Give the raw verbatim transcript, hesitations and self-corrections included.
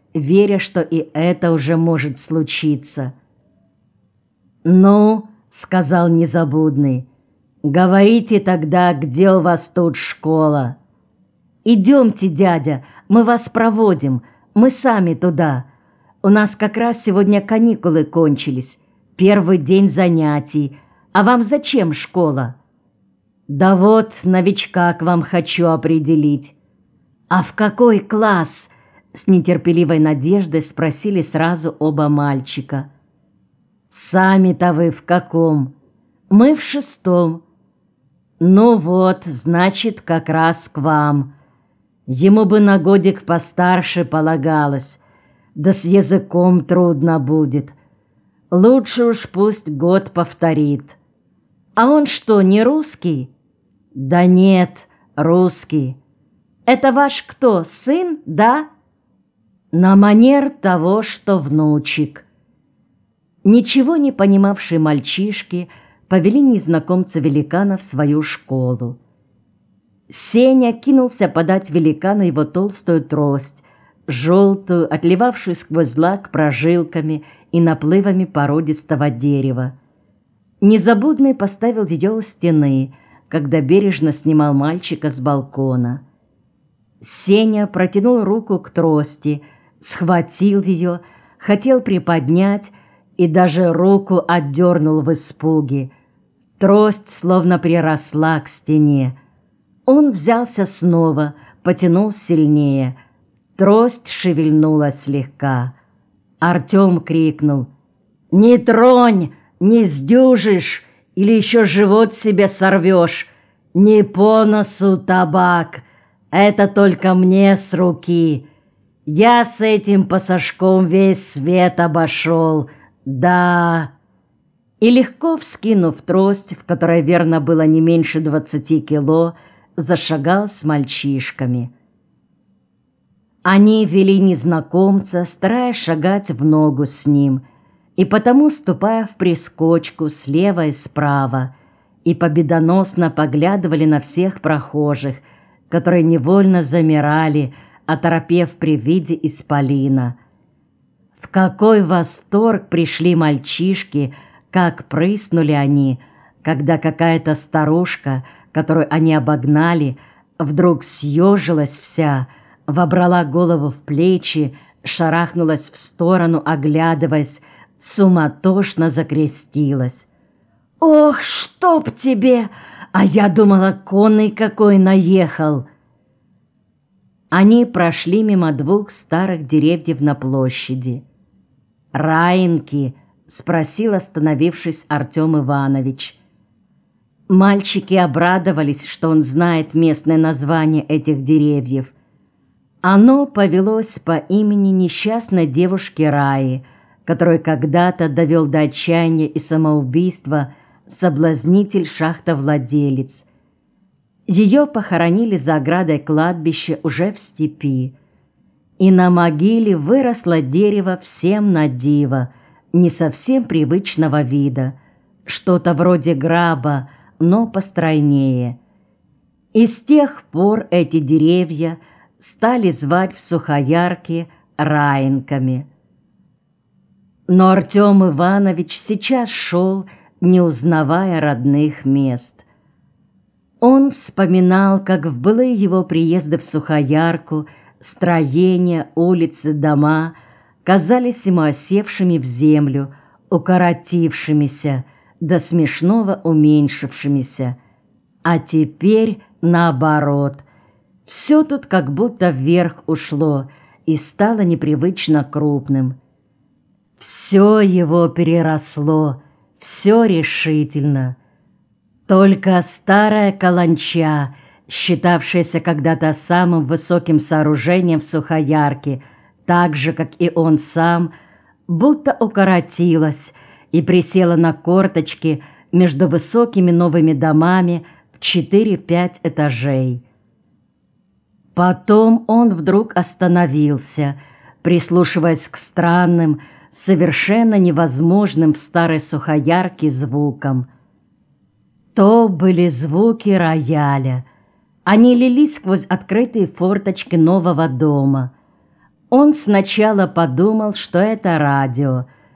веря, что и это уже может случиться. «Ну, — сказал Незабудный, — говорите тогда, где у вас тут школа?» «Идемте, дядя, мы вас проводим, мы сами туда. У нас как раз сегодня каникулы кончились, первый день занятий. А вам зачем школа?» «Да вот, новичка к вам хочу определить». «А в какой класс?» — с нетерпеливой надеждой спросили сразу оба мальчика. «Сами-то вы в каком?» «Мы в шестом». «Ну вот, значит, как раз к вам. Ему бы на годик постарше полагалось, да с языком трудно будет. Лучше уж пусть год повторит». «А он что, не русский?» «Да нет, русский». «Это ваш кто, сын, да?» «На манер того, что внучек». Ничего не понимавшие мальчишки повели незнакомца-великана в свою школу. Сеня кинулся подать великану его толстую трость, желтую, отливавшую сквозь лак прожилками и наплывами породистого дерева. Незабудный поставил ее у стены, когда бережно снимал мальчика с балкона. Сеня протянул руку к трости, схватил ее, хотел приподнять и даже руку отдернул в испуге. Трость словно приросла к стене. Он взялся снова, потянул сильнее. Трость шевельнулась слегка. Артем крикнул: «Не тронь, не сдюжишь, или еще живот себе сорвешь. Не по носу табак, это только мне с руки. Я с этим пасашком весь свет обошел, да». И легко вскинув трость, в которой верно было не меньше двадцати кило, зашагал с мальчишками. Они вели незнакомца, стараясь шагать в ногу с ним, и потому ступая в прискочку слева и справа, и победоносно поглядывали на всех прохожих, которые невольно замирали, оторопев при виде исполина. В какой восторг пришли мальчишки, как прыснули они, когда какая-то старушка, которую они обогнали, вдруг съежилась вся, вобрала голову в плечи, шарахнулась в сторону, оглядываясь, суматошно закрестилась. «Ох, чтоб тебе! А я думала, конный какой наехал!» Они прошли мимо двух старых деревьев на площади. «Раинки?» — спросил, остановившись, Артем Иванович. Мальчики обрадовались, что он знает местное название этих деревьев. Оно повелось по имени несчастной девушки Раи, которую когда-то довел до отчаяния и самоубийства соблазнитель-шахтовладелец. Ее похоронили за оградой кладбища уже в степи. И на могиле выросло дерево всем на диво, не совсем привычного вида, что-то вроде граба, но постройнее. И с тех пор эти деревья стали звать в Сухоярке раинками. Но Артем Иванович сейчас шел, не узнавая родных мест. Он вспоминал, как в былые его приезды в Сухоярку строения, улицы, дома казались ему осевшими в землю, укоротившимися, до смешного уменьшившимися. А теперь наоборот. Все тут как будто вверх ушло и стало непривычно крупным. Все его переросло, все решительно. Только старая каланча, считавшаяся когда-то самым высоким сооружением в Сухоярке, так же, как и он сам, будто укоротилась и присела на корточки между высокими новыми домами в четыре-пять этажей. Потом он вдруг остановился, прислушиваясь к странным, совершенно невозможным в старой Сухоярке звукам. То были звуки рояля. Они лились сквозь открытые форточки нового дома. Он сначала подумал, что это радио,